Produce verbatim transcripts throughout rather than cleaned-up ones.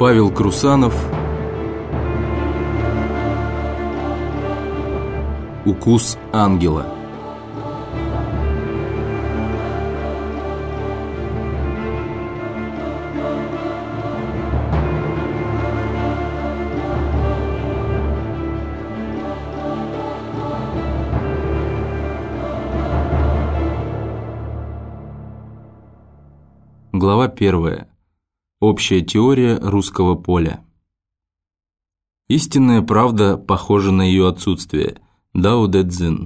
Павел Крусанов. Укус ангела. Глава первая. Общая теория русского поля. Истинная правда похожа на ее отсутствие. Дао Дэ Цзин.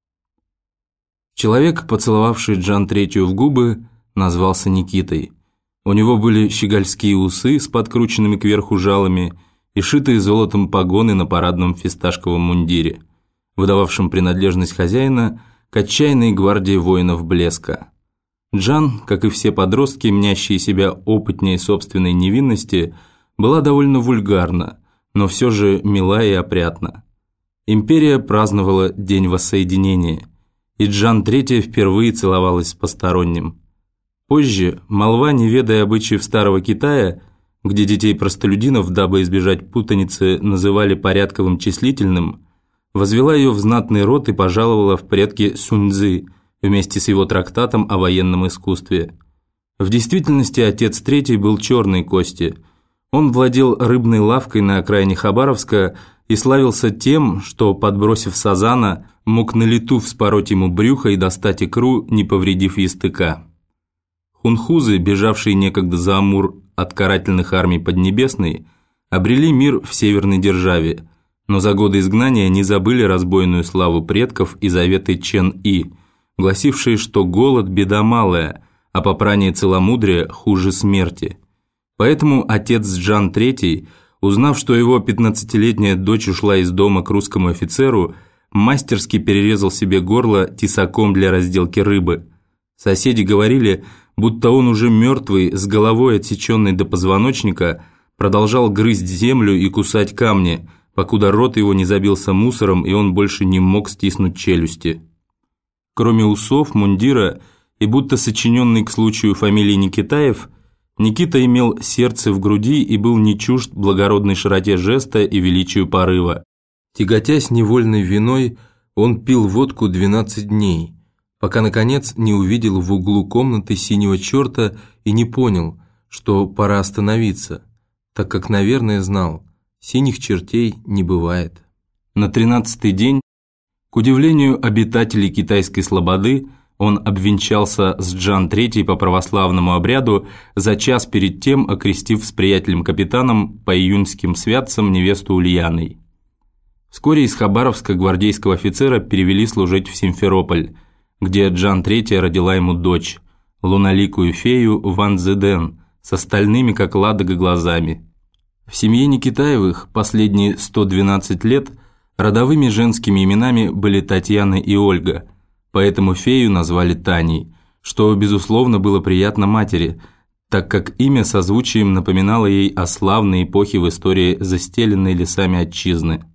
Человек, поцеловавший Джан Третью в губы, назвался Никитой. У него были щегольские усы с подкрученными кверху жалами и шитые золотом погоны на парадном фисташковом мундире, выдававшем принадлежность хозяина к отчаянной гвардии воинов блеска. Джан, как и все подростки, мнящие себя опытнее собственной невинности, была довольно вульгарна, но все же мила и опрятна. Империя праздновала День воссоединения, и Джан Третья впервые целовалась с посторонним. Позже молва, не ведая обычаев Старого Китая, где детей-простолюдинов, дабы избежать путаницы, называли порядковым числительным, возвела ее в знатный род и пожаловала в предки Сунь-Цзы вместе с его трактатом о военном искусстве. В действительности отец Третий был черной кости. Он владел рыбной лавкой на окраине Хабаровска и славился тем, что, подбросив сазана, мог на лету вспороть ему брюхо и достать икру, не повредив языка. Хунхузы, бежавшие некогда за Амур от карательных армий Поднебесной, обрели мир в северной державе, но за годы изгнания не забыли разбойную славу предков и заветы Чен-И, гласившие, что голод – беда малая, а попрание целомудрия хуже смерти. Поэтому отец Джан Третий, узнав, что его пятнадцатилетняя дочь ушла из дома к русскому офицеру, мастерски перерезал себе горло тесаком для разделки рыбы. Соседи говорили, будто он уже мертвый, с головой отсеченной до позвоночника, продолжал грызть землю и кусать камни, покуда рот его не забился мусором и он больше не мог стиснуть челюсти. Кроме усов, мундира и будто сочиненный к случаю фамилии Никитаев, Никита имел сердце в груди и был не чужд благородной широте жеста и величию порыва. Тяготясь невольной виной, он пил водку двенадцать дней, пока, наконец, не увидел в углу комнаты синего черта и не понял, что пора остановиться, так как, наверное, знал, синих чертей не бывает. На тринадцатый день, к удивлению обитателей китайской слободы, он обвенчался с Джан Третьей по православному обряду, за час перед тем окрестив с приятелем-капитаном по июньским святцам невесту Ульяной. Вскоре из Хабаровска гвардейского офицера перевели служить в Симферополь, где Джан Третья родила ему дочь, луналикую фею Ван Цзэдэн, с остальными, как Ладога, глазами. В семье Никитаевых последние сто двенадцать лет родовыми женскими именами были Татьяна и Ольга, поэтому фею назвали Таней, что, безусловно, было приятно матери, так как имя созвучием напоминало ей о славной эпохе в истории застеленной лесами отчизны.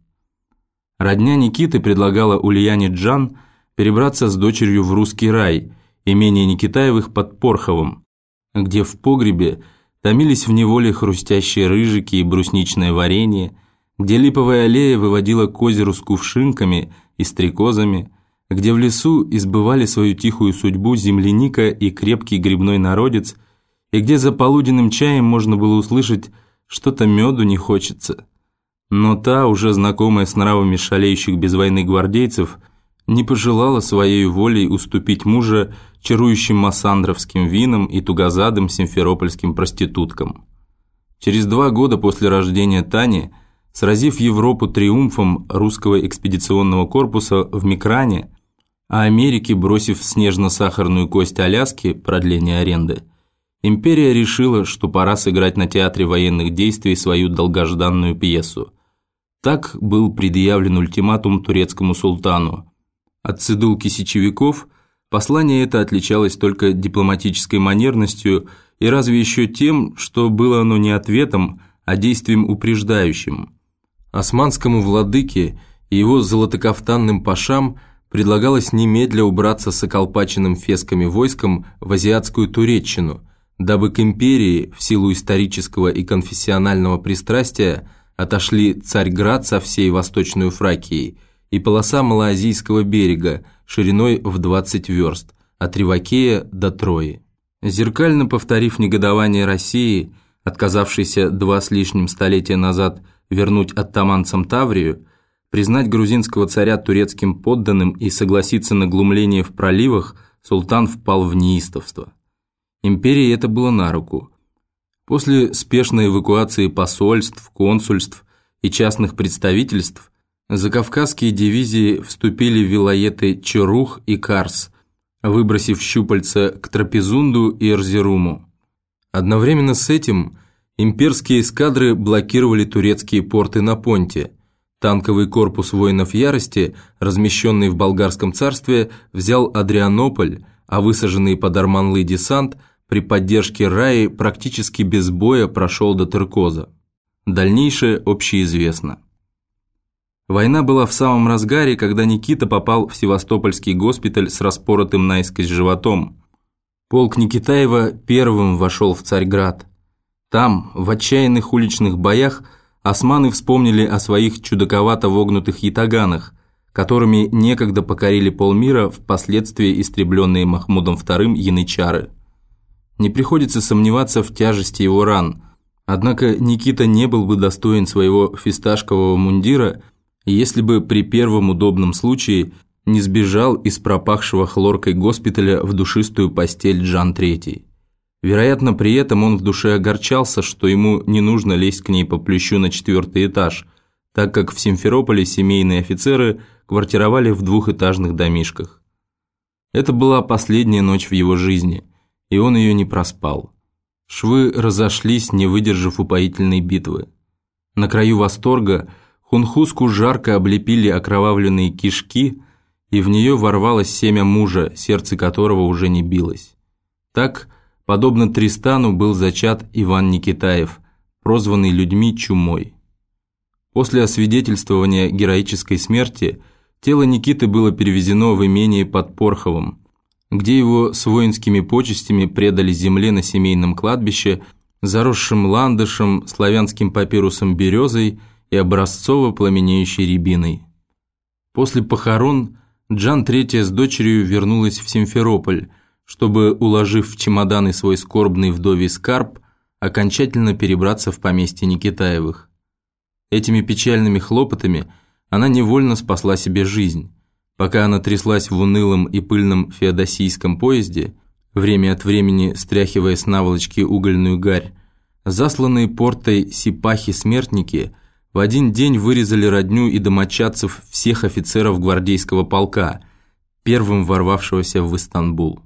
Родня Никиты предлагала Ульяне Джан перебраться с дочерью в русский рай, имение Никитаевых под Порховым, где в погребе томились в неволе хрустящие рыжики и брусничное варенье, где липовая аллея выводила к озеру с кувшинками и стрекозами, где в лесу избывали свою тихую судьбу земляника и крепкий грибной народец, и где за полуденным чаем можно было услышать «что-то меду не хочется». Но та, уже знакомая с нравами шалеющих без войны гвардейцев, не пожелала своей волей уступить мужа чарующим массандровским винам и тугозадым симферопольским проституткам. Через два года после рождения Тани, сразив Европу триумфом русского экспедиционного корпуса в Микране, а Америке бросив снежно-сахарную кость Аляски, продление аренды, империя решила, что пора сыграть на театре военных действий свою долгожданную пьесу. Так был предъявлен ультиматум турецкому султану. От цидулки сечевиков послание это отличалось только дипломатической манерностью и разве еще тем, что было оно не ответом, а действием упреждающим. Османскому владыке и его золотокафтанным пашам предлагалось немедля убраться с околпаченным фесками войском в азиатскую Туреччину, дабы к империи в силу исторического и конфессионального пристрастия отошли Царьград со всей Восточной Фракией и полоса Малоазийского берега шириной в двадцать верст, от Ривакея до Трои. Зеркально повторив негодование России, отказавшейся два с лишним столетия назад вернуть оттаманцам Таврию, признать грузинского царя турецким подданным и согласиться на глумление в проливах, султан впал в неистовство. Империи это было на руку. После спешной эвакуации посольств, консульств и частных представительств закавказские дивизии вступили в вилаеты Чорух и Карс, выбросив щупальца к Трапезунду и Эрзеруму. Одновременно с этим имперские эскадры блокировали турецкие порты на Понте. Танковый корпус воинов ярости, размещенный в Болгарском царстве, взял Адрианополь, а высаженный под Арманлы десант при поддержке Раи практически без боя прошел до Теркоза. Дальнейшее общеизвестно. Война была в самом разгаре, когда Никита попал в Севастопольский госпиталь с распоротым наискось животом. Полк Никитаева первым вошел в Царьград. Там, в отчаянных уличных боях, османы вспомнили о своих чудаковато вогнутых ятаганах, которыми некогда покорили полмира, впоследствии истребленные Махмудом вторым янычары. Не приходится сомневаться в тяжести его ран, однако Никита не был бы достоин своего фисташкового мундира, если бы при первом удобном случае не сбежал из пропахшего хлоркой госпиталя в душистую постель Джан третий. Вероятно, при этом он в душе огорчался, что ему не нужно лезть к ней по плющу на четвертый этаж, так как в Симферополе семейные офицеры квартировали в двухэтажных домишках. Это была последняя ночь в его жизни, и он ее не проспал. Швы разошлись, не выдержав упоительной битвы. На краю восторга Хунхузку жарко облепили окровавленные кишки, и в нее ворвалось семя мужа, сердце которого уже не билось. Так, подобно Тристану, был зачат Иван Никитаев, прозванный людьми Чумой. После освидетельствования героической смерти тело Никиты было перевезено в имение под Порховом, где его с воинскими почестями предали земле на семейном кладбище, заросшим ландышем, славянским папирусом березой и образцово пламенеющей рябиной. После похорон Джан третья с дочерью вернулась в Симферополь, чтобы, уложив в чемоданы свой скорбный вдовий скарб, окончательно перебраться в поместье Никитаевых. Этими печальными хлопотами она невольно спасла себе жизнь. Пока она тряслась в унылом и пыльном феодосийском поезде, время от времени стряхивая с наволочки угольную гарь, засланные портой сипахи-смертники в один день вырезали родню и домочадцев всех офицеров гвардейского полка, первым ворвавшегося в Истанбул.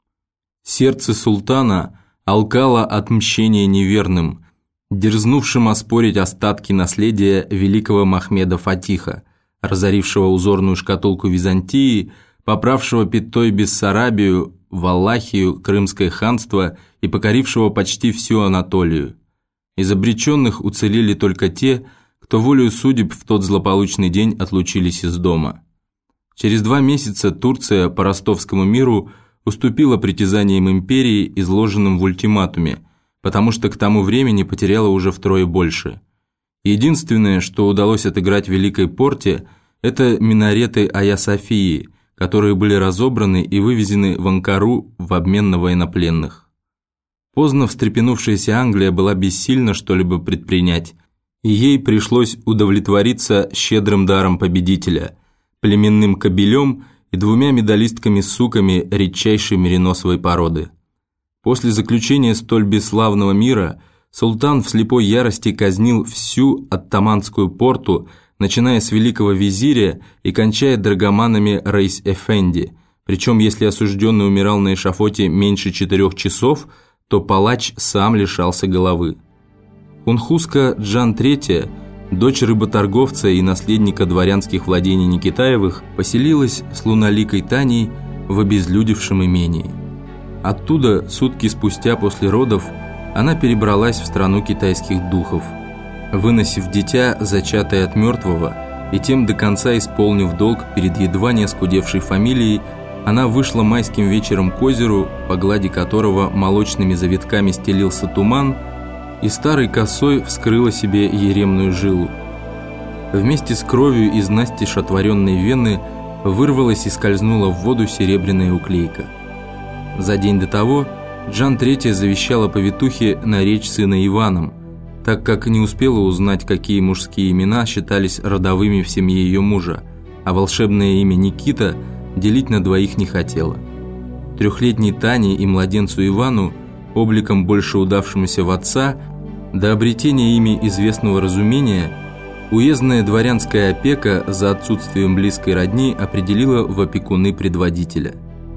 Сердце султана алкало от мщения неверным, дерзнувшим оспорить остатки наследия великого Махмеда Фатиха, разорившего узорную шкатулку Византии, поправшего пятой Бессарабию, Валахию, Крымское ханство и покорившего почти всю Анатолию. Из обреченных уцелели только те, кто волею судеб в тот злополучный день отлучились из дома. Через два месяца Турция по Ростовскому миру уступила притязаниям империи, изложенным в ультиматуме, потому что к тому времени потеряла уже втрое больше. Единственное, что удалось отыграть Великой Порте, это минареты Айя-Софии, которые были разобраны и вывезены в Анкару в обмен на военнопленных. Поздно встрепенувшаяся Англия была бессильна что-либо предпринять, и ей пришлось удовлетвориться щедрым даром победителя, племенным кобелем и двумя медалистками-суками редчайшей мериносовой породы. После заключения столь бесславного мира султан в слепой ярости казнил всю оттаманскую порту, начиная с великого визиря и кончая драгоманами Рейс-Эфенди, причем если осужденный умирал на эшафоте меньше четырех часов, то палач сам лишался головы. Хунхузка Джан третья, дочь рыботорговца и наследника дворянских владений Никитаевых, поселилась с луналикой Таней в обезлюдевшем имении. Оттуда, сутки спустя после родов, она перебралась в страну китайских духов, выносив дитя, зачатое от мертвого, и тем до конца исполнив долг перед едва не оскудевшей фамилией Она вышла майским вечером к озеру, по глади которого молочными завитками стелился туман, и старой косой вскрыла себе еремную жилу. Вместе с кровью из настежь отворенной вены вырвалась и скользнула в воду серебряная уклейка. За день до того Джан третья завещала повитухе наречь сына Иваном, так как не успела узнать, какие мужские имена считались родовыми в семье ее мужа, а волшебное имя Никита делить на двоих не хотела. Трехлетней Тане и младенцу Ивану, обликом больше удавшемуся в отца, до обретения ими известного разумения, уездная дворянская опека за отсутствием близкой родни определила в опекуны предводителя.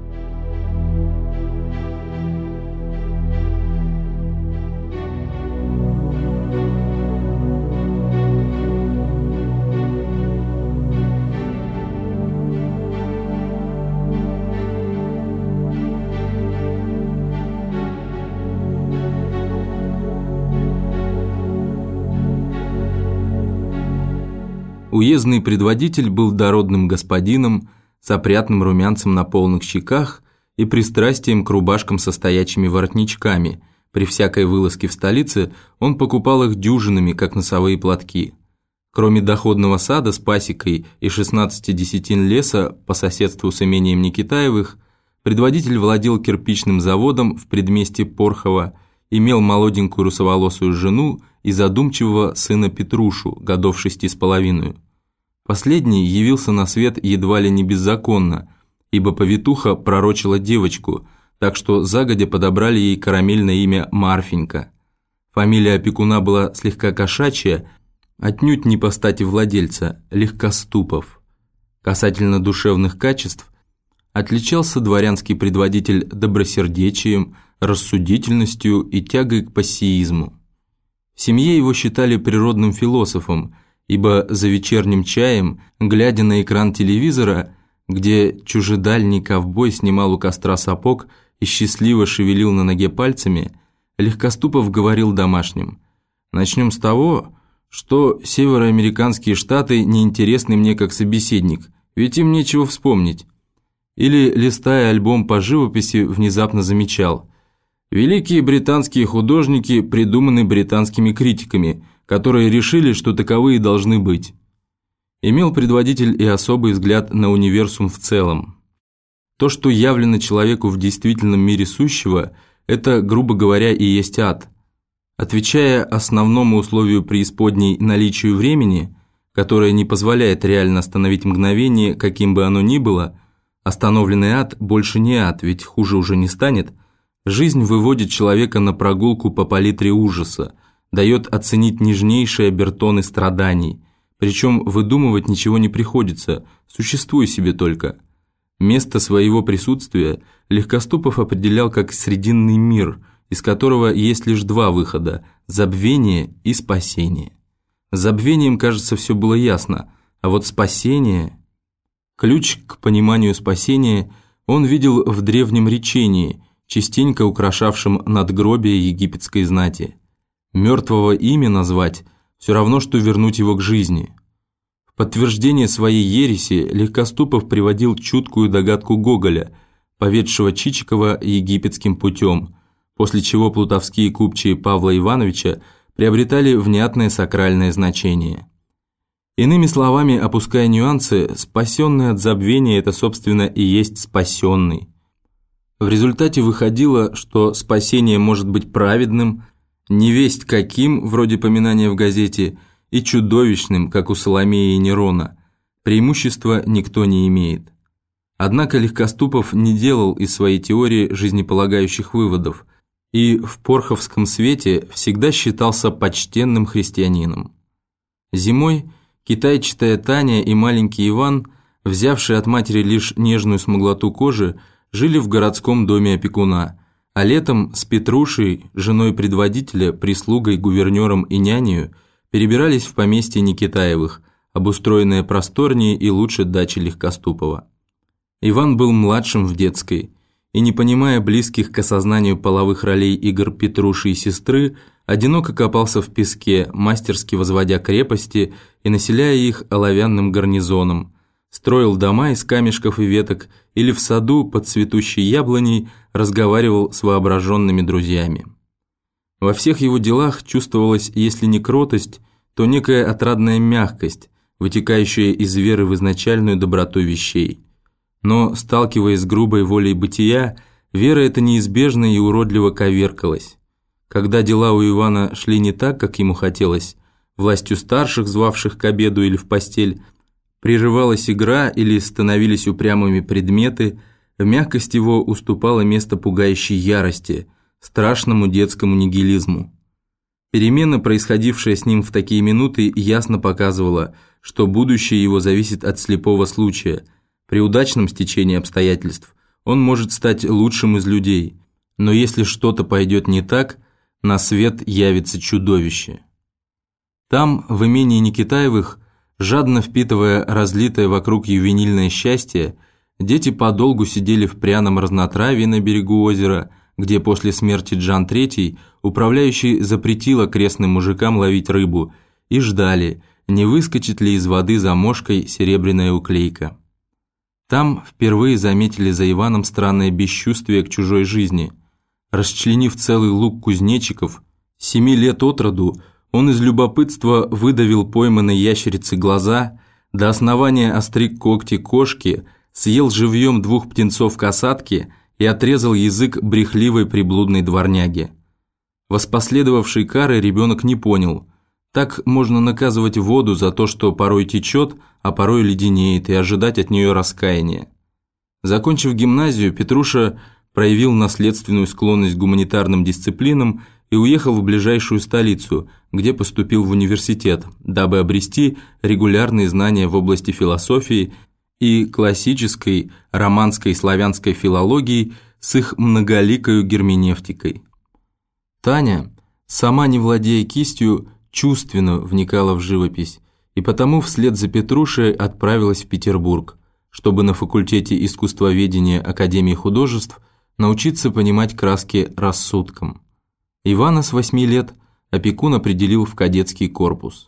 Уездный предводитель был дородным господином с опрятным румянцем на полных щеках и пристрастием к рубашкам со стоячими воротничками. При всякой вылазке в столице он покупал их дюжинами, как носовые платки. Кроме доходного сада с пасекой и шестнадцати десятин леса по соседству с имением Никитаевых, предводитель владел кирпичным заводом в предместье Порхова, имел молоденькую русоволосую жену и задумчивого сына Петрушу, годов шести с половиной. Последний явился на свет едва ли не беззаконно, ибо повитуха пророчила девочку, так что загодя подобрали ей карамельное имя Марфенька. Фамилия опекуна была слегка кошачья, отнюдь не по стати владельца, Легкоступов. Касательно душевных качеств, отличался дворянский предводитель добросердечием, рассудительностью и тягой к пассиизму. В семье его считали природным философом, ибо за вечерним чаем, глядя на экран телевизора, где чужедальний ковбой снимал у костра сапог и счастливо шевелил на ноге пальцами, Легкоступов говорил домашним: «Начнем с того, что североамериканские штаты неинтересны мне как собеседник, ведь им нечего вспомнить». Или, листая альбом по живописи, внезапно замечал: «Великие британские художники придуманы британскими критиками, которые решили, что таковые должны быть». Имел предводитель и особый взгляд на универсум в целом. То, что явлено человеку в действительном мире сущего, это, грубо говоря, и есть ад. Отвечая основному условию преисподней наличию времени, которое не позволяет реально остановить мгновение, каким бы оно ни было, остановленный ад больше не ад, ведь хуже уже не станет. Жизнь выводит человека на прогулку по палитре ужаса, дает оценить нежнейшие обертоны страданий, причем выдумывать ничего не приходится, существуй себе только. Место своего присутствия Легкоступов определял как срединный мир, из которого есть лишь два выхода – забвение и спасение. С забвением, кажется, все было ясно, а вот спасение… Ключ к пониманию спасения он видел в древнем речении, частенько украшавшем надгробие египетской знати. Мертвого имя назвать – все равно, что вернуть его к жизни. В подтверждение своей ереси Легкоступов приводил чуткую догадку Гоголя, поведшего Чичикова египетским путем, после чего плутовские купчие Павла Ивановича приобретали внятное сакральное значение. Иными словами, опуская нюансы, спасенный от забвения – это, собственно, и есть спасенный. В результате выходило, что спасение может быть праведным, невесть каким, вроде поминания в газете, и чудовищным, как у Соломеи и Нерона. Преимущества никто не имеет. Однако Легкоступов не делал из своей теории жизнеполагающих выводов и в порховском свете всегда считался почтенным христианином. Зимой китайчатая Таня и маленький Иван, взявшие от матери лишь нежную смуглоту кожи, жили в городском доме опекуна, а летом с Петрушей, женой предводителя, прислугой, гувернером и нянею, перебирались в поместье Никитаевых, обустроенное просторнее и лучше дачи Легкоступова. Иван был младшим в детской, и, не понимая близких к осознанию половых ролей игр Петруши и сестры, одиноко копался в песке, мастерски возводя крепости и населяя их оловянным гарнизоном, Строил дома из камешков и веток или в саду под цветущей яблоней разговаривал с воображенными друзьями. Во всех его делах чувствовалась, если не кротость, то некая отрадная мягкость, вытекающая из веры в изначальную доброту вещей. Но, сталкиваясь с грубой волей бытия, вера эта неизбежно и уродливо коверкалась. Когда дела у Ивана шли не так, как ему хотелось, властью старших, звавших к обеду или в постель, прерывалась игра или становились упрямыми предметы, в мягкость его уступало место пугающей ярости, страшному детскому нигилизму. Перемена, происходившая с ним в такие минуты, ясно показывала, что будущее его зависит от слепого случая. При удачном стечении обстоятельств он может стать лучшим из людей, но если что-то пойдет не так, на свет явится чудовище. Там, в имении Никитаевых, жадно впитывая разлитое вокруг ювенильное счастье, дети подолгу сидели в пряном разнотравье на берегу озера, где после смерти Джан третий управляющий запретил окрестным мужикам ловить рыбу, и ждали, не выскочит ли из воды за мошкой серебряная уклейка. Там впервые заметили за Иваном странное бесчувствие к чужой жизни. Расчленив целый луг кузнечиков, семи лет от роду, он из любопытства выдавил пойманной ящерице глаза, до основания остриг когти кошки, съел живьем двух птенцов касатки и отрезал язык брехливой приблудной дворняги. Воспоследовавшей кары ребенок не понял. Так можно наказывать воду за то, что порой течет, а порой леденеет, и ожидать от нее раскаяния. Закончив гимназию, Петруша проявил наследственную склонность к гуманитарным дисциплинам и уехал в ближайшую столицу, где поступил в университет, дабы обрести регулярные знания в области философии и классической романской славянской филологии с их многоликою герменевтикой. Таня, сама не владея кистью, чувственно вникала в живопись, и потому вслед за Петрушей отправилась в Петербург, чтобы на факультете искусствоведения Академии художеств научиться понимать краски рассудком. Ивана с восьми лет опекун определил в кадетский корпус.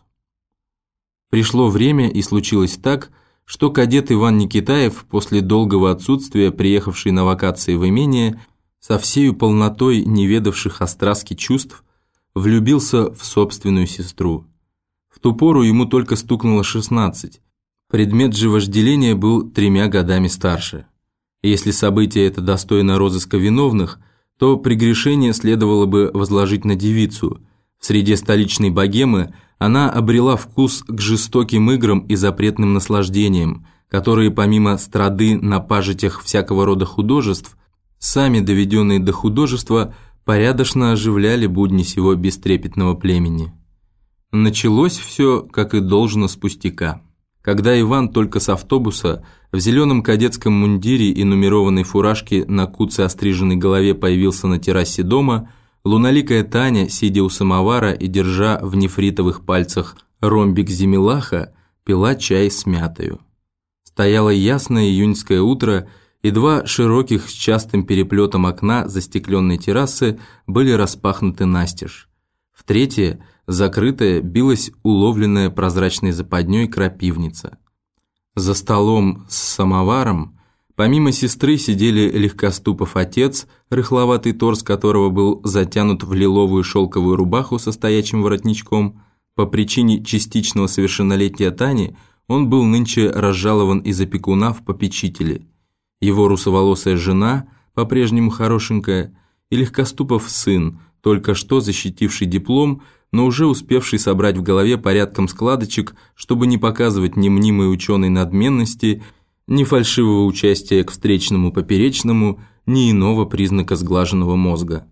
Пришло время, и случилось так, что кадет Иван Никитаев, после долгого отсутствия, приехавший на вакации в имение, со всею полнотой неведавших остраски чувств, влюбился в собственную сестру. В ту пору ему только стукнуло шестнадцать, предмет же вожделения был тремя годами старше. Если событие это достойно розыска виновных, то прегрешение следовало бы возложить на девицу. В среде столичной богемы она обрела вкус к жестоким играм и запретным наслаждениям, которые помимо страды на пажитях всякого рода художеств, сами доведенные до художества, порядочно оживляли будни сего бестрепетного племени. Началось все, как и должно, с пустяка. Когда Иван только с автобуса в зеленом кадетском мундире и нумерованной фуражке на куце остриженной голове появился на террасе дома, луналикая Таня, сидя у самовара и держа в нефритовых пальцах ромбик зимилаха, пила чай с мятою. Стояло ясное июньское утро, и два широких с частым переплетом окна застекленной террасы были распахнуты настежь. В третье, закрытая, билась уловленная прозрачной западней крапивница. За столом с самоваром, помимо сестры, сидели Легкоступов отец, рыхловатый торс которого был затянут в лиловую шелковую рубаху со стоячим воротничком. По причине частичного совершеннолетия Тани он был нынче разжалован из опекуна в попечители. Его русоволосая жена, по-прежнему хорошенькая, и Легкоступов сын, только что защитивший диплом, но уже успевший собрать в голове порядком складочек, чтобы не показывать ни мнимой ученой надменности, ни фальшивого участия к встречному поперечному, ни иного признака сглаженного мозга.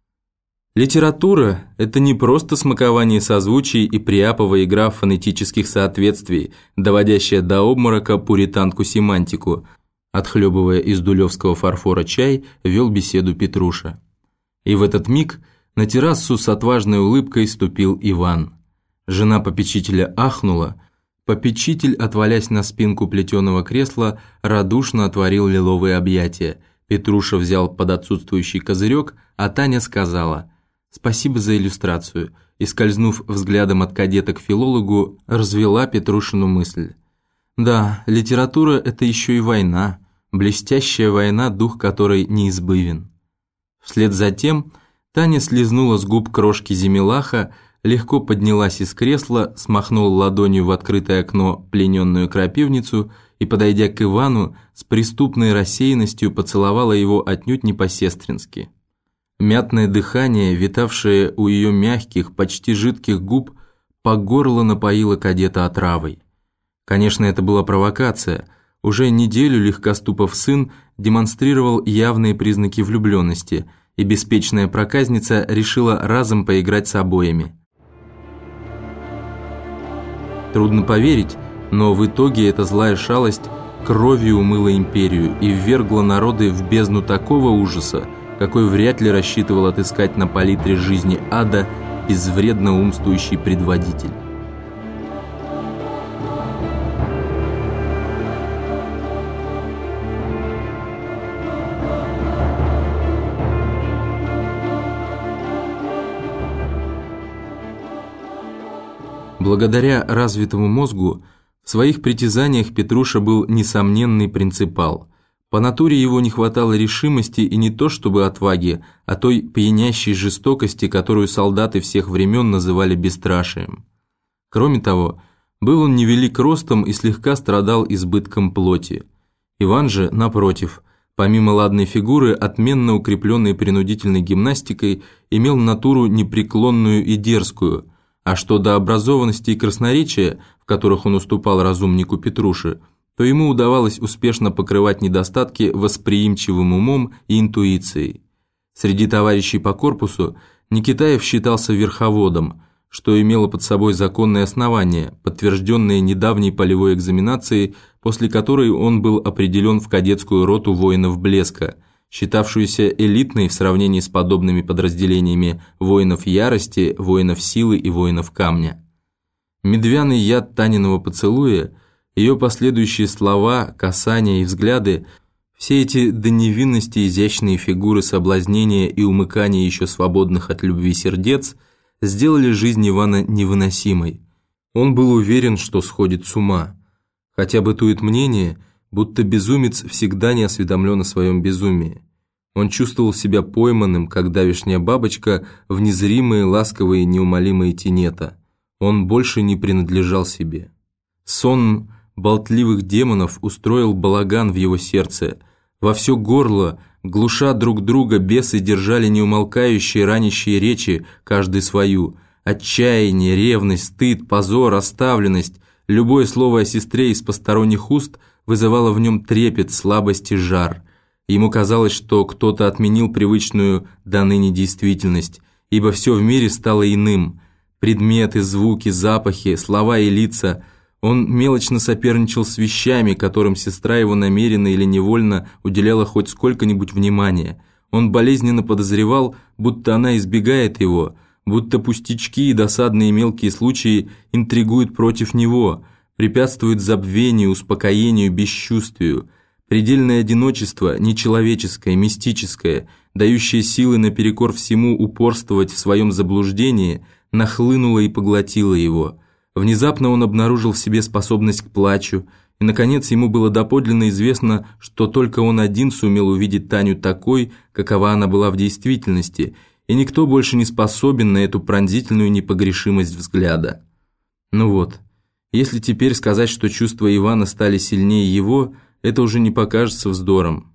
Литература – это не просто смакование созвучий и приаповая игра фонетических соответствий, доводящая до обморока пуританку-семантику. Отхлебывая из дулевского фарфора чай, вел беседу Петруша. И в этот миг на террасу с отважной улыбкой ступил Иван. Жена попечителя ахнула. Попечитель, отвалясь на спинку плетеного кресла, радушно отворил лиловые объятия. Петруша взял под отсутствующий козырек, а Таня сказала «Спасибо за иллюстрацию», и, скользнув взглядом от кадета к филологу, развела Петрушину мысль. Да, литература – это еще и война, блестящая война, дух которой неизбывен. Вслед за тем Таня слезнула с губ крошки зимелаха, легко поднялась из кресла, смахнула ладонью в открытое окно плененную крапивницу и, подойдя к Ивану, с преступной рассеянностью поцеловала его отнюдь не по-сестрински. Мятное дыхание, витавшее у ее мягких, почти жидких губ, по горло напоило кадета отравой. Конечно, это была провокация. Уже неделю Легкоступов сын демонстрировал явные признаки влюбленности, и беспечная проказница решила разом поиграть с обоими. Трудно поверить, но в итоге эта злая шалость кровью умыла империю и ввергла народы в бездну такого ужаса, какой вряд ли рассчитывал отыскать на палитре жизни ада безвредно умствующий предводитель. Благодаря развитому мозгу, в своих притязаниях Петруша был несомненный принципал. По натуре его не хватало решимости и не то чтобы отваги, а той пьянящей жестокости, которую солдаты всех времен называли бесстрашием. Кроме того, был он невелик ростом и слегка страдал избытком плоти. Иван же, напротив, помимо ладной фигуры, отменно укрепленной принудительной гимнастикой, имел натуру непреклонную и дерзкую, а что до образованности и красноречия, в которых он уступал разумнику Петруши, то ему удавалось успешно покрывать недостатки восприимчивым умом и интуицией. Среди товарищей по корпусу Никитаев считался верховодом, что имело под собой законные основания, подтвержденные недавней полевой экзаменацией, после которой он был определен в кадетскую роту воинов Блеска, считавшуюся элитной в сравнении с подобными подразделениями воинов ярости, воинов силы и воинов камня. Медвяный яд Таниного поцелуя, ее последующие слова, касания и взгляды, все эти до невинности изящные фигуры соблазнения и умыкания еще свободных от любви сердец сделали жизнь Ивана невыносимой. Он был уверен, что сходит с ума. Хотя бытует мнение, будто безумец всегда не осведомлен о своем безумии. Он чувствовал себя пойманным, как давешняя бабочка, в незримые, ласковые, неумолимые тенета. Он больше не принадлежал себе. Сон болтливых демонов устроил балаган в его сердце. Во все горло, глуша друг друга, бесы держали неумолкающие ранящие речи, каждый свою. Отчаяние, ревность, стыд, позор, оставленность. Любое слово о сестре из посторонних уст вызывало в нем трепет, слабость и жар. Ему казалось, что кто-то отменил привычную до ныне действительность, ибо все в мире стало иным. Предметы, звуки, запахи, слова и лица. Он мелочно соперничал с вещами, которым сестра его намеренно или невольно уделяла хоть сколько-нибудь внимания. Он болезненно подозревал, будто она избегает его, будто пустячки и досадные мелкие случаи интригуют против него, препятствуют забвению, успокоению, бесчувствию. Предельное одиночество, нечеловеческое, мистическое, дающее силы наперекор всему упорствовать в своем заблуждении, нахлынуло и поглотило его. Внезапно он обнаружил в себе способность к плачу, и, наконец, ему было доподлинно известно, что только он один сумел увидеть Таню такой, какова она была в действительности, и никто больше не способен на эту пронзительную непогрешимость взгляда. Ну вот, если теперь сказать, что чувства Ивана стали сильнее его, это уже не покажется вздором.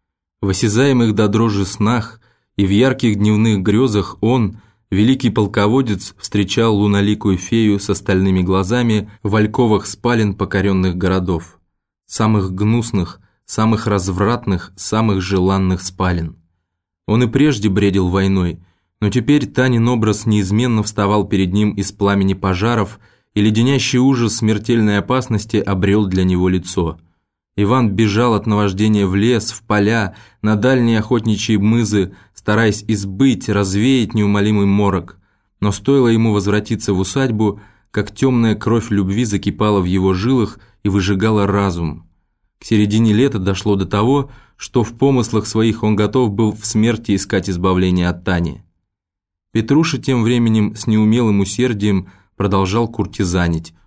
В осязаемых до дрожи снах и в ярких дневных грезах он, великий полководец, встречал луноликую фею с остальными глазами в альковах спален покоренных городов, самых гнусных, самых развратных, самых желанных спален. Он и прежде бредил войной, но теперь Танин образ неизменно вставал перед ним из пламени пожаров, и леденящий ужас смертельной опасности обрел для него лицо. Иван бежал от наваждения в лес, в поля, на дальние охотничьи мызы, стараясь избыть, развеять неумолимый морок. Но стоило ему возвратиться в усадьбу, как темная кровь любви закипала в его жилах и выжигала разум. К середине лета дошло до того, что в помыслах своих он готов был в смерти искать избавления от Тани. Петруша тем временем с неумелым усердием продолжал куртизанить.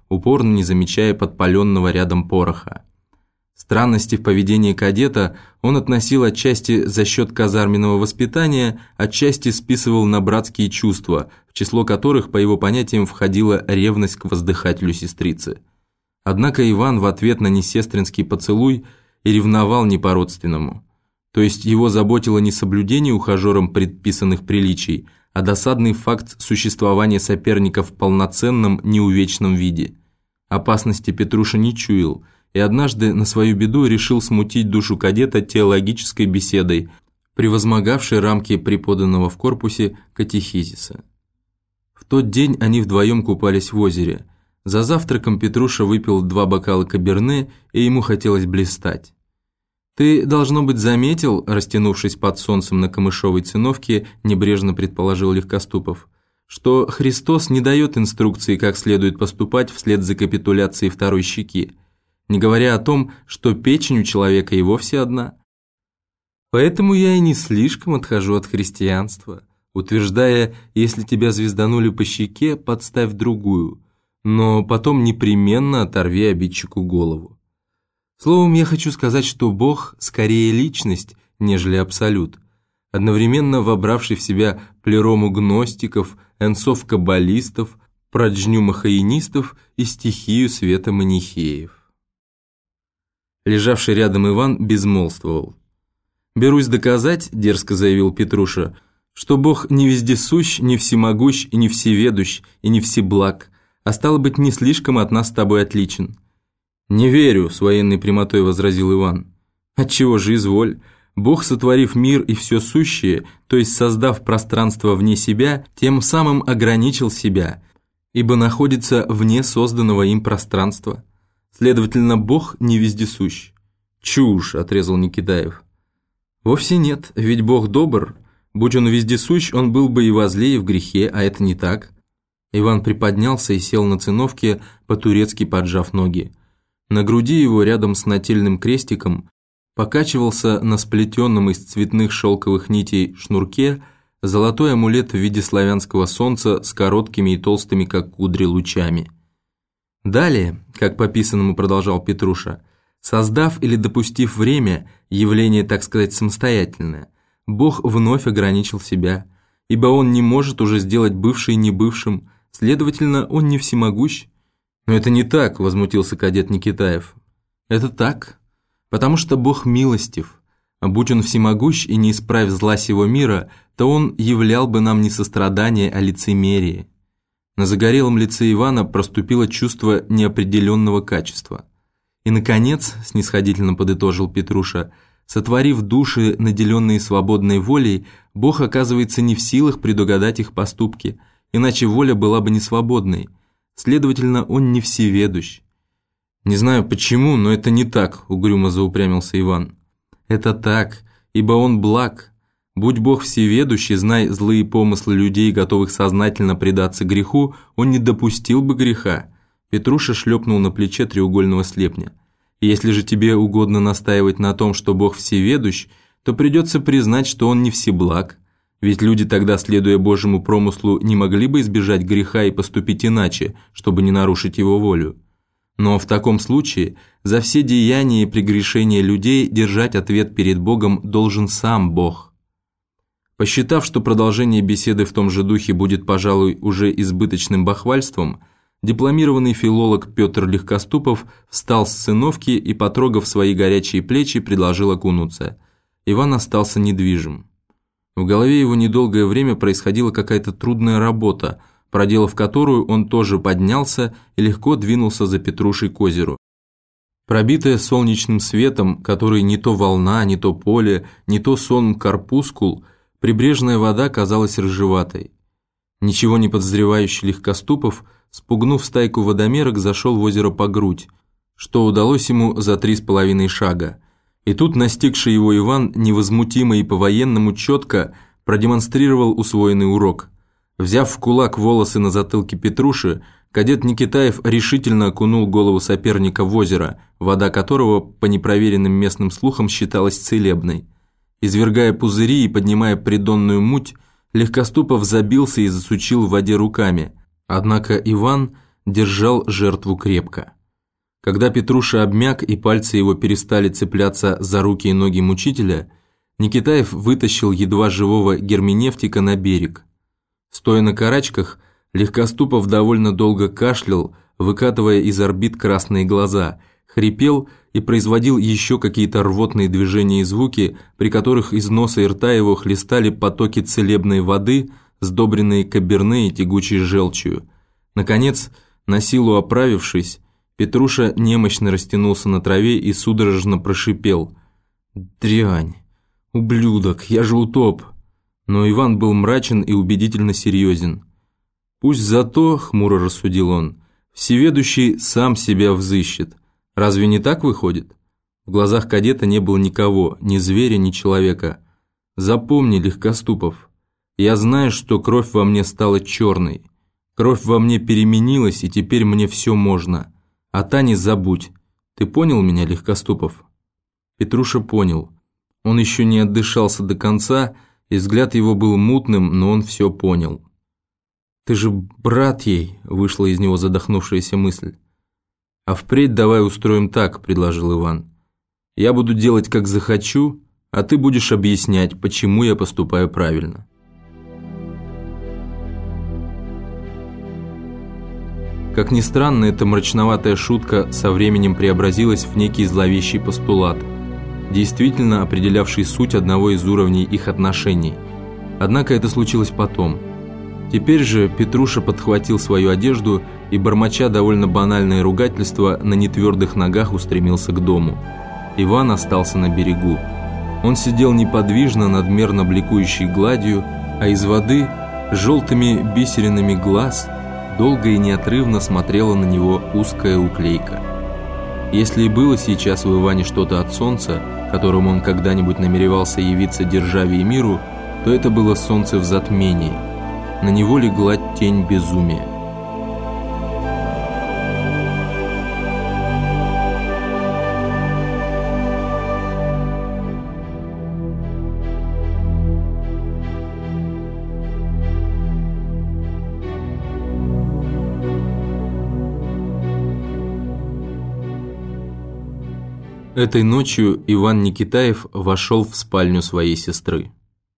упорно не замечая подпаленного рядом пороха. Странности в поведении кадета он относил отчасти за счет казарменного воспитания, отчасти списывал на братские чувства, в число которых, по его понятиям, входила ревность к воздыхателю сестрицы. Однако Иван в ответ на несестринский поцелуй и ревновал не по-родственному. То есть его заботило не соблюдение ухажером предписанных приличий, а досадный факт существования соперника в полноценном, неувечном виде. Опасности Петруша не чуял, и однажды на свою беду решил смутить душу кадета теологической беседой, превозмогавшей рамки преподанного в корпусе катехизиса. В тот день они вдвоем купались в озере. За завтраком Петруша выпил два бокала каберне, и ему хотелось блистать. «Ты, должно быть, заметил, растянувшись под солнцем на камышовой циновке, небрежно предположил Легкоступов, что Христос не дает инструкции, как следует поступать вслед за капитуляцией второй щеки, не говоря о том, что печень у человека и вовсе одна. Поэтому я и не слишком отхожу от христианства, утверждая, если тебя звезданули по щеке, подставь другую, но потом непременно оторви обидчику голову. Словом, я хочу сказать, что Бог скорее личность, нежели абсолют, одновременно вобравший в себя плерому гностиков, энсов-каббалистов, проджню махаинистов и стихию света манихеев. Лежавший рядом Иван безмолвствовал. «Берусь доказать, — дерзко заявил Петруша, — что Бог не вездесущ, не всемогущ и не всеведущ, и не всеблаг, а стало быть, не слишком от нас с тобой отличен». «Не верю, — с военной прямотой возразил Иван. Отчего же изволь? Бог, сотворив мир и все сущее, то есть создав пространство вне себя, тем самым ограничил себя, ибо находится вне созданного им пространства. Следовательно, Бог не вездесущ». «Чушь!» – отрезал Никитаев. «Вовсе нет, ведь Бог добр. Будь он вездесущ, он был бы и во зле, и в грехе, а это не так». Иван приподнялся и сел на циновке, по-турецки поджав ноги. На груди его, рядом с нательным крестиком, покачивался на сплетенном из цветных шелковых нитей шнурке золотой амулет в виде славянского солнца с короткими и толстыми, как кудри, лучами. Далее, как по писанному продолжал Петруша, создав или допустив время, явление, так сказать, самостоятельное, Бог вновь ограничил себя, ибо Он не может уже сделать бывшее небывшим, следовательно, Он не всемогущ. «Но это не так», — возмутился кадет Никитаев. «Это так, потому что Бог милостив, а будь Он всемогущ и не исправь зла сего мира, то Он являл бы нам не сострадание, а лицемерие». На загорелом лице Ивана проступило чувство неопределенного качества. И, наконец, снисходительно подытожил Петруша, сотворив души, наделенные свободной волей, Бог оказывается не в силах предугадать их поступки, иначе воля была бы несвободной. Следовательно, он не всеведущ. «Не знаю почему, но это не так», — угрюмо заупрямился Иван. «Это так, ибо он благ. Будь Бог всеведущий, знай злые помыслы людей, готовых сознательно предаться греху, он не допустил бы греха». Петруша шлепнул на плече треугольного слепня. «Если же тебе угодно настаивать на том, что Бог всеведущ, то придется признать, что он не всеблаг. Ведь люди тогда, следуя Божьему промыслу, не могли бы избежать греха и поступить иначе, чтобы не нарушить его волю. Но в таком случае за все деяния и прегрешения людей держать ответ перед Богом должен сам Бог». Посчитав, что продолжение беседы в том же духе будет, пожалуй, уже избыточным бахвальством, дипломированный филолог Петр Легкоступов встал с циновки и, потрогав свои горячие плечи, предложил окунуться. Иван остался недвижим. В голове его недолгое время происходила какая-то трудная работа, проделав которую он тоже поднялся и легко двинулся за Петрушей к озеру. Пробитая солнечным светом, который не то волна, не то поле, не то сон корпускул, прибрежная вода казалась рыжеватой. Ничего не подозревающий Легкоступов, спугнув стайку водомерок, зашел в озеро по грудь, что удалось ему за три с половиной шага. И тут настигший его Иван невозмутимо и по-военному четко продемонстрировал усвоенный урок. Взяв в кулак волосы на затылке Петруши, кадет Никитаев решительно окунул голову соперника в озеро, вода которого, по непроверенным местным слухам, считалась целебной. Извергая пузыри и поднимая придонную муть, Легкоступов забился и засучил в воде руками. Однако Иван, держал жертву крепко. Когда Петруша обмяк и пальцы его перестали цепляться за руки и ноги мучителя, Никитаев вытащил едва живого Герменевтика на берег. Стоя на карачках, Легкоступов довольно долго кашлял, выкатывая из орбит красные глаза, хрипел и производил еще какие-то рвотные движения и звуки, при которых из носа и рта его хлестали потоки целебной воды, сдобренные каберне и тягучей желчью. Наконец, на силу оправившись, Петруша немощно растянулся на траве и судорожно прошипел: «Дрянь! Ублюдок! Я же утоп!» Но Иван был мрачен и убедительно серьезен. «Пусть зато, — хмуро рассудил он, — всеведущий сам себя взыщет. Разве не так выходит?» В глазах кадета не было никого, ни зверя, ни человека. «Запомни, Легкоступов, я знаю, что кровь во мне стала черной. Кровь во мне переменилась, и теперь мне все можно. А Тани забудь. Ты понял меня, Легкоступов?» Петруша понял. Он еще не отдышался до конца, и взгляд его был мутным, но он все понял. «Ты же брат ей», — вышла из него задохнувшаяся мысль. «А впредь давай устроим так», — предложил Иван. «Я буду делать, как захочу, а ты будешь объяснять, почему я поступаю правильно». Как ни странно, эта мрачноватая шутка со временем преобразилась в некий зловещий постулат, действительно определявший суть одного из уровней их отношений. Однако это случилось потом. Теперь же Петруша подхватил свою одежду и, бормоча довольно банальное ругательство, на нетвердых ногах устремился к дому. Иван остался на берегу. Он сидел неподвижно над мерно бликующей гладью, а из воды желтыми бисеринами глаз долго и неотрывно смотрела на него узкая уклейка. Если и было сейчас в Иване что-то от солнца, которому он когда-нибудь намеревался явиться державе и миру, то это было солнце в затмении. На него легла тень безумия. Этой ночью Иван Никитаев вошел в спальню своей сестры.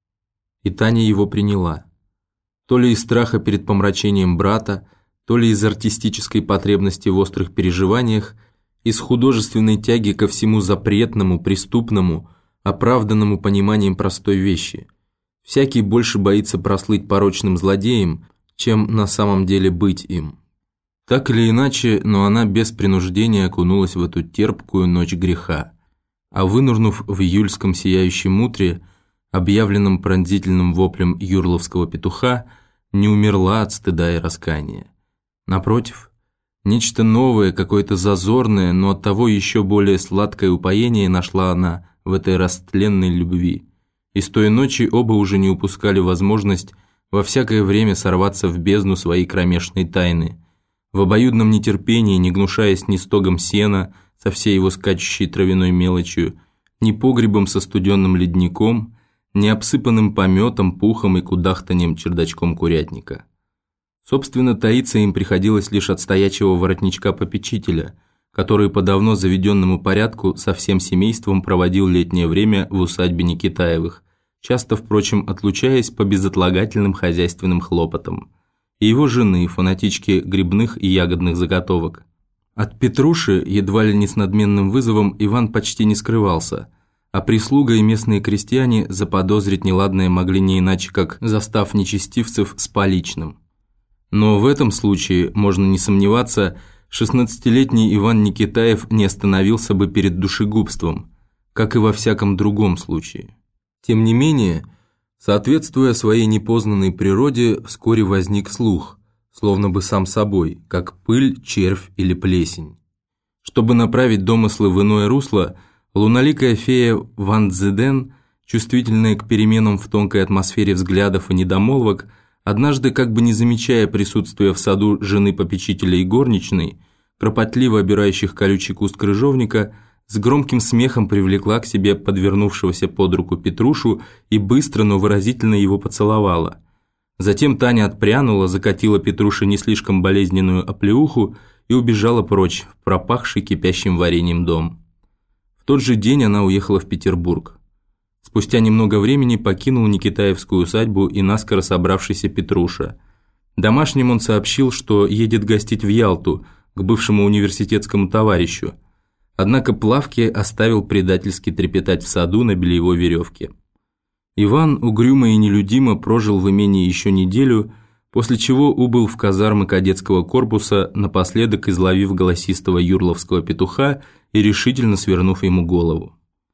И Таня его приняла. То ли из страха перед помрачением брата, то ли из артистической потребности в острых переживаниях, из художественной тяги ко всему запретному, преступному, оправданному пониманием простой вещи. Всякий больше боится прослыть порочным злодеем, чем на самом деле быть им. Так или иначе, но она без принуждения окунулась в эту терпкую ночь греха, а вынырнув в июльском сияющем утре, объявленном пронзительным воплем юрловского петуха, не умерла от стыда и раскаяния. Напротив, нечто новое, какое-то зазорное, но оттого еще более сладкое упоение нашла она в этой растленной любви. И с той ночи оба уже не упускали возможность во всякое время сорваться в бездну своей кромешной тайны, в обоюдном нетерпении, не гнушаясь ни стогом сена со всей его скачущей травяной мелочью, ни погребом со студенным ледником, ни обсыпанным пометом, пухом и кудахтанием чердачком курятника. Собственно, таиться им приходилось лишь от стоячего воротничка попечителя, который по давно заведенному порядку со всем семейством проводил летнее время в усадьбе Никитаевых, часто, впрочем, отлучаясь по безотлагательным хозяйственным хлопотам, и его жены, фанатички грибных и ягодных заготовок. От Петруши, едва ли не с надменным вызовом, Иван почти не скрывался, а прислуга и местные крестьяне заподозрить неладное могли не иначе, как застав нечестивцев с поличным. Но в этом случае, можно не сомневаться, шестнадцатилетний Иван Никитаев не остановился бы перед душегубством, как и во всяком другом случае. Тем не менее, соответствуя своей непознанной природе, вскоре возник слух, словно бы сам собой, как пыль, червь или плесень. Чтобы направить домыслы в иное русло, луналикая фея Ван Дзеден, чувствительная к переменам в тонкой атмосфере взглядов и недомолвок, однажды, как бы не замечая присутствия в саду жены попечителя и горничной, кропотливо обирающих колючий куст крыжовника, с громким смехом привлекла к себе подвернувшегося под руку Петрушу и быстро, но выразительно его поцеловала. Затем Таня отпрянула, закатила Петруше не слишком болезненную оплеуху и убежала прочь в пропахший кипящим вареньем дом. В тот же день она уехала в Петербург. Спустя немного времени покинул Никитаевскую усадьбу и наскоро собравшийся Петруша. Домашним он сообщил, что едет гостить в Ялту к бывшему университетскому товарищу, однако Плавки оставил предательски трепетать в саду на бельевой веревке. Иван угрюмо и нелюдимо прожил в имении еще неделю, после чего убыл в казармы кадетского корпуса, напоследок изловив голосистого юрловского петуха и решительно свернув ему голову.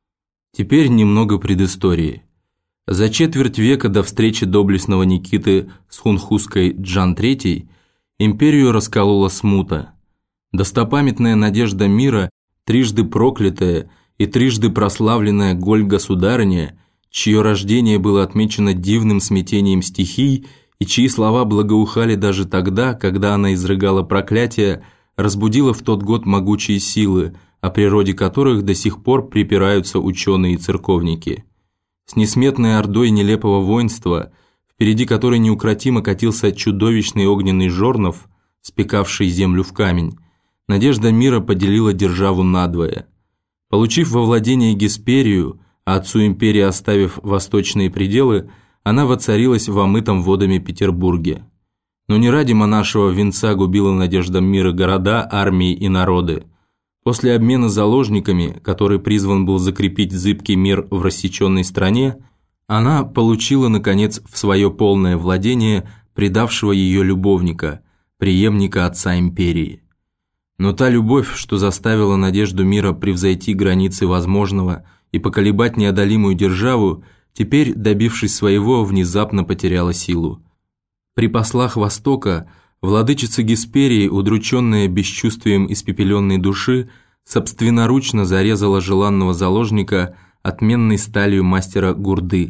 Теперь немного предыстории. За четверть века до встречи доблестного Никиты с хунхузской Джан третьей империю расколола смута. Достопамятная надежда мира, трижды проклятая и трижды прославленная Голь-государыня, чье рождение было отмечено дивным смятением стихий и чьи слова благоухали даже тогда, когда она изрыгала проклятия, разбудила в тот год могучие силы, о природе которых до сих пор припираются ученые и церковники. С несметной ордой нелепого воинства, впереди которой неукротимо катился чудовищный огненный жорнов, спекавший землю в камень, надежда мира поделила державу надвое. Получив во владение Гесперию, а отцу империи оставив восточные пределы, она воцарилась в омытом водами Петербурге. Но не ради монашего венца губила надеждам мира города, армии и народы. После обмена заложниками, который призван был закрепить зыбкий мир в рассеченной стране, она получила, наконец, в свое полное владение предавшего ее любовника, преемника отца империи. Но та любовь, что заставила надежду мира превзойти границы возможного и поколебать неодолимую державу, теперь, добившись своего, внезапно потеряла силу. При послах Востока владычица Гесперии, удрученная бесчувствием испепеленной души, собственноручно зарезала желанного заложника отменной сталью мастера Гурды.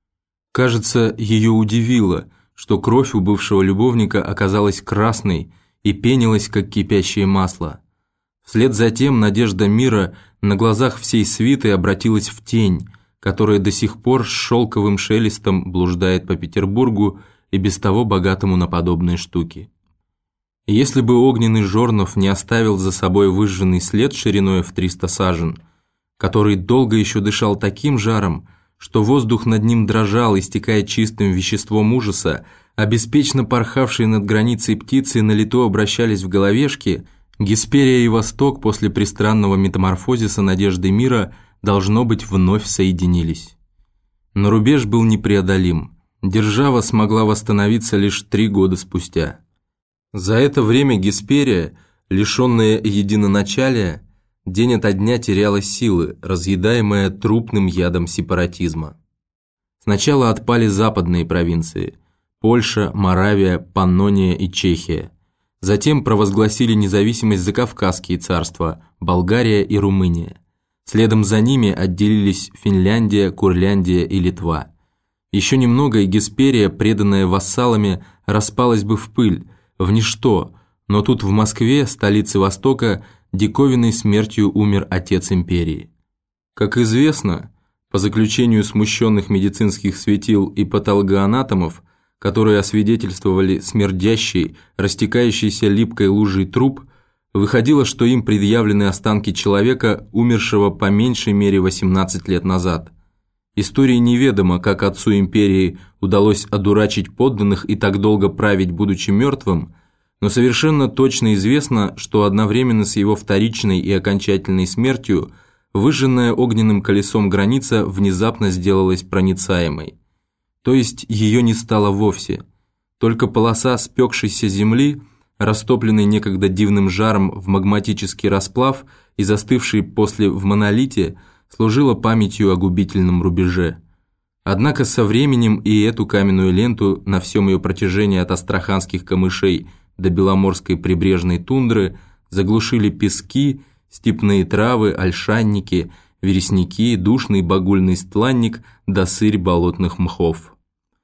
Кажется, ее удивило, что кровь у бывшего любовника оказалась красной и пенилась, как кипящее масло. Вслед за тем надежда мира на глазах всей свиты обратилась в тень, которая до сих пор с шелковым шелестом блуждает по Петербургу и без того богатому на подобные штуки. И если бы огненный жорнов не оставил за собой выжженный след шириной в триста сажен, который долго еще дышал таким жаром, что воздух над ним дрожал, истекая чистым веществом ужаса, а беспечно порхавшие над границей птицы на лету обращались в головешки, Гесперия и Восток после пристранного метаморфозиса надежды мира должно быть вновь соединились. Но рубеж был непреодолим. Держава смогла восстановиться лишь три года спустя. За это время Гесперия, лишенная единоначалия, день ото дня теряла силы, разъедаемая трупным ядом сепаратизма. Сначала отпали западные провинции – Польша, Моравия, Паннония и Чехия. Затем провозгласили независимость закавказские царства – Болгария и Румыния. Следом за ними отделились Финляндия, Курляндия и Литва. Еще немного, и Гесперия, преданная вассалами, распалась бы в пыль, в ничто, но тут в Москве, столице Востока, диковинной смертью умер отец империи. Как известно, по заключению смущенных медицинских светил и патологоанатомов, которые освидетельствовали смердящий, растекающийся липкой лужей труп, выходило, что им предъявлены останки человека, умершего по меньшей мере восемнадцать лет назад. Истории неведомо, как отцу империи удалось одурачить подданных и так долго править, будучи мертвым, но совершенно точно известно, что одновременно с его вторичной и окончательной смертью выжженная огненным колесом граница внезапно сделалась проницаемой. То есть ее не стало вовсе. Только полоса спекшейся земли, растопленной некогда дивным жаром в магматический расплав и застывшей после в монолите, служила памятью о губительном рубеже. Однако со временем и эту каменную ленту на всем ее протяжении от астраханских камышей до беломорской прибрежной тундры заглушили пески, степные травы, ольшанники, вересняки, душный багульный стланник да сырь болотных мхов.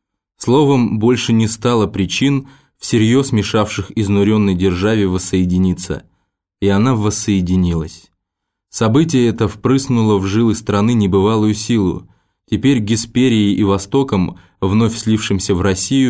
Словом, больше не стало причин, всерьез мешавших изнуренной державе воссоединиться, и она воссоединилась. Событие это впрыснуло в жилы страны небывалую силу. Теперь Гесперией и Востоком, вновь слившимся в Россию,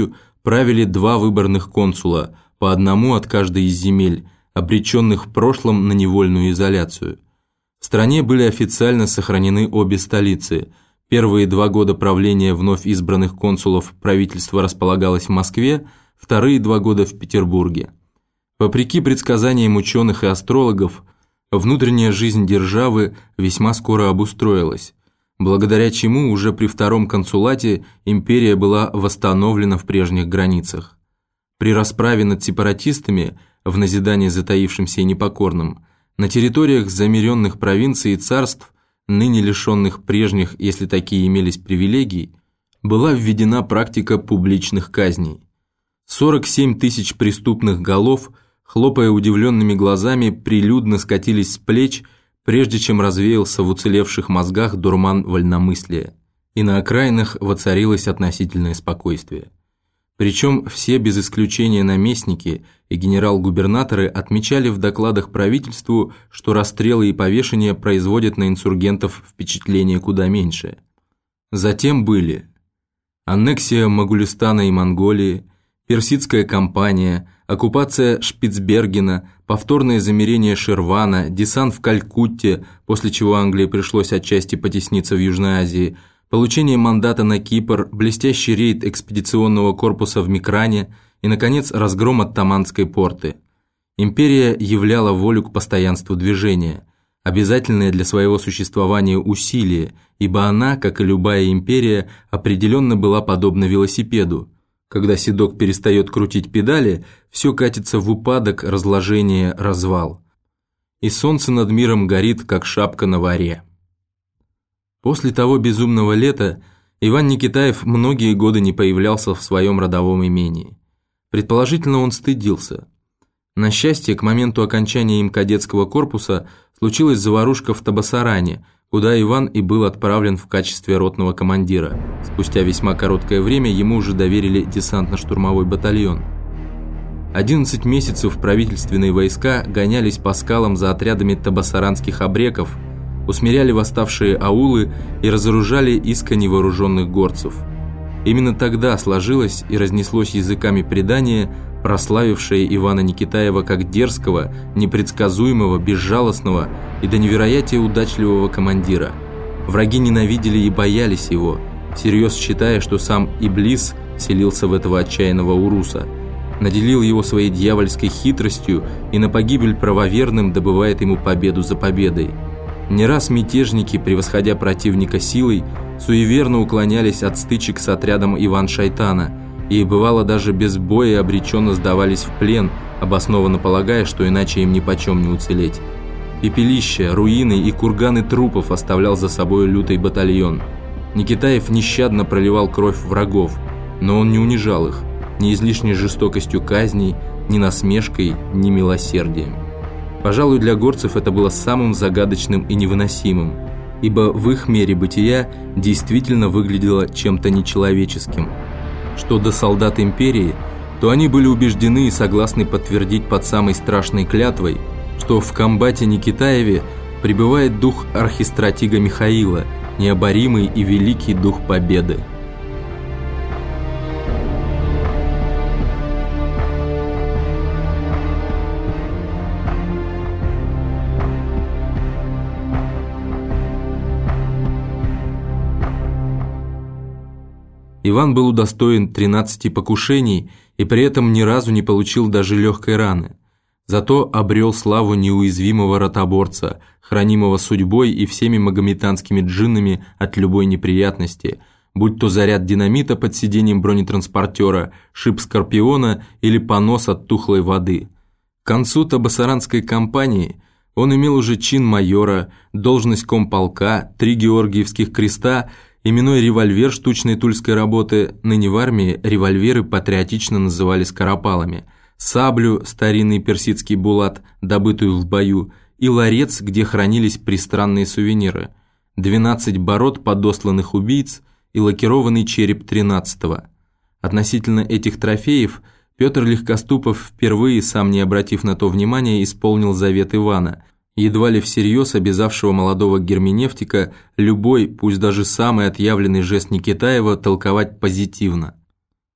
правили два выборных консула, по одному от каждой из земель, обреченных в прошлом на невольную изоляцию. В стране были официально сохранены обе столицы. Первые два года правления вновь избранных консулов правительство располагалось в Москве, вторые два года в Петербурге. Вопреки предсказаниям ученых и астрологов, внутренняя жизнь державы весьма скоро обустроилась, благодаря чему уже при втором консулате империя была восстановлена в прежних границах. При расправе над сепаратистами, в назидание затаившимся и непокорным, на территориях замеренных провинций и царств, ныне лишенных прежних, если такие имелись, привилегий, была введена практика публичных казней. сорок семь тысяч преступных голов, хлопая удивленными глазами, прилюдно скатились с плеч, прежде чем развеялся в уцелевших мозгах дурман вольномыслия, и на окраинах воцарилось относительное спокойствие. Причем все без исключения наместники и генерал-губернаторы отмечали в докладах правительству, что расстрелы и повешения производят на инсургентов впечатление куда меньшее. Затем были аннексия Моголистана и Монголии, персидская кампания, оккупация Шпицбергена, повторное замерение Ширвана, десант в Калькутте, после чего Англии пришлось отчасти потесниться в Южной Азии, получение мандата на Кипр, блестящий рейд экспедиционного корпуса в Микране и, наконец, разгром оттоманской порты. Империя являла волю к постоянству движения, обязательное для своего существования усилие, ибо она, как и любая империя, определенно была подобна велосипеду. Когда седок перестает крутить педали, все катится в упадок, разложение, развал. И солнце над миром горит, как шапка на варе. После того безумного лета Иван Никитаев многие годы не появлялся в своем родовом имении. Предположительно, он стыдился. На счастье, к моменту окончания им кадетского корпуса случилась заварушка в Табасаране, куда Иван и был отправлен в качестве ротного командира. Спустя весьма короткое время ему уже доверили десантно-штурмовой батальон. одиннадцать месяцев правительственные войска гонялись по скалам за отрядами табасаранских абреков, усмиряли восставшие аулы и разоружали иска невооруженных горцев. Именно тогда сложилось и разнеслось языками предание, прославившее Ивана Никитаева как дерзкого, непредсказуемого, безжалостного и до невероятия удачливого командира. Враги ненавидели и боялись его, всерьез считая, что сам Иблис селился в этого отчаянного уруса, наделил его своей дьявольской хитростью и на погибель правоверным добывает ему победу за победой. Не раз мятежники, превосходя противника силой, суеверно уклонялись от стычек с отрядом Иван-Шайтана и, бывало, даже без боя обреченно сдавались в плен, обоснованно полагая, что иначе им нипочем не уцелеть. Пепелища, руины и курганы трупов оставлял за собой лютый батальон. Никитаев нещадно проливал кровь врагов, но он не унижал их ни излишней жестокостью казней, ни насмешкой, ни милосердием. Пожалуй, для горцев это было самым загадочным и невыносимым, ибо в их мере бытия действительно выглядело чем-то нечеловеческим. Что до солдат империи, то они были убеждены и согласны подтвердить под самой страшной клятвой, что в комбате Никитаеве пребывает дух архистратига Михаила, необоримый и великий дух победы. Иван был удостоен тринадцати покушений и при этом ни разу не получил даже легкой раны. Зато обрел славу неуязвимого ротоборца, хранимого судьбой и всеми магометанскими джиннами от любой неприятности, будь то заряд динамита под сиденьем бронетранспортера, шип скорпиона или понос от тухлой воды. К концу табасаранской кампании он имел уже чин майора, должность комполка, три георгиевских креста, именной револьвер штучной тульской работы, ныне в армии револьверы патриотично называли скоропалами, саблю, старинный персидский булат, добытую в бою, и ларец, где хранились пристранные сувениры, двенадцать бород подосланных убийц и лакированный череп тринадцатого. Относительно этих трофеев Петр Легкоступов впервые, сам не обратив на то внимания, исполнил завет Ивана, едва ли всерьез обязавшего молодого герменевтика любой, пусть даже самый отъявленный жест Никитаева толковать позитивно.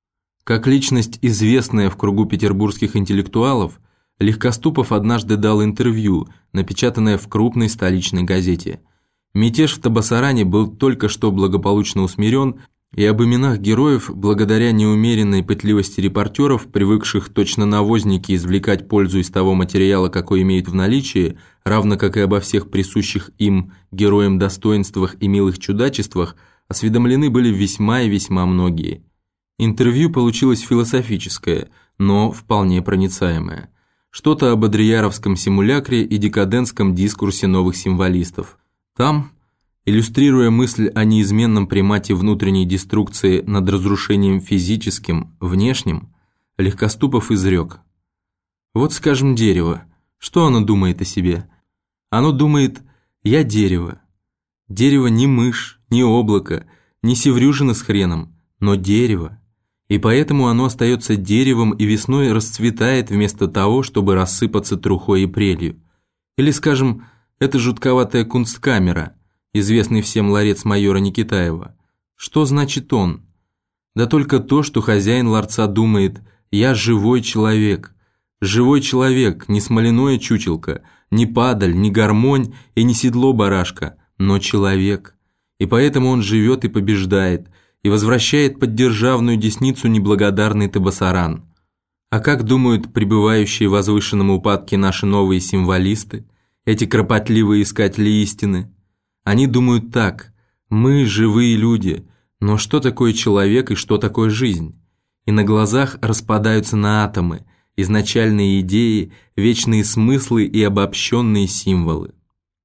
Как личность, известная в кругу петербургских интеллектуалов, Легкоступов однажды дал интервью, напечатанное в крупной столичной газете. Мятеж в Табасаране был только что благополучно усмирен, и об именах героев, благодаря неумеренной пытливости репортеров, привыкших точно навозники извлекать пользу из того материала, какой имеют в наличии, равно как и обо всех присущих им героям достоинствах и милых чудачествах, осведомлены были весьма и весьма многие. Интервью получилось философическое, но вполне проницаемое. Что-то об адрияровском симулякре и декадентском дискурсе новых символистов. Там, иллюстрируя мысль о неизменном примате внутренней деструкции над разрушением физическим, внешним, Легкоступов изрек: «Вот, скажем, дерево. Что оно думает о себе? Оно думает: я дерево. Дерево не мышь, не облако, не севрюжина с хреном, но дерево. И поэтому оно остается деревом и весной расцветает вместо того, чтобы рассыпаться трухой и прелью. Или, скажем, это жутковатая кунсткамера, известный всем ларец майора Никитаева. Что значит он? Да только то, что хозяин ларца думает: я живой человек. Живой человек, не смоляное чучелко, не падаль, не гармонь и не седло барашка, но человек. И поэтому он живет и побеждает, и возвращает под державную десницу неблагодарный Табасаран. А как думают пребывающие в возвышенном упадке наши новые символисты, эти кропотливые искатели истины? Они думают так: мы живые люди, но что такое человек и что такое жизнь? И на глазах распадаются на атомы изначальные идеи, вечные смыслы и обобщенные символы.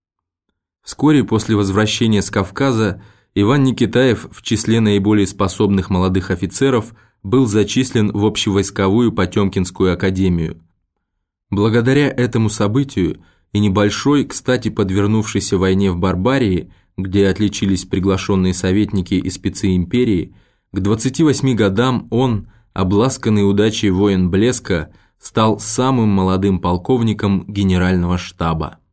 Вскоре после возвращения с Кавказа Иван Никитаев в числе наиболее способных молодых офицеров был зачислен в общевойсковую Потемкинскую академию. Благодаря этому событию и небольшой, кстати, подвернувшейся войне в Барбарии, где отличились приглашенные советники и спецы империи, к двадцати восьми годам он, обласканный удачей воин блеска, стал самым молодым полковником генерального штаба.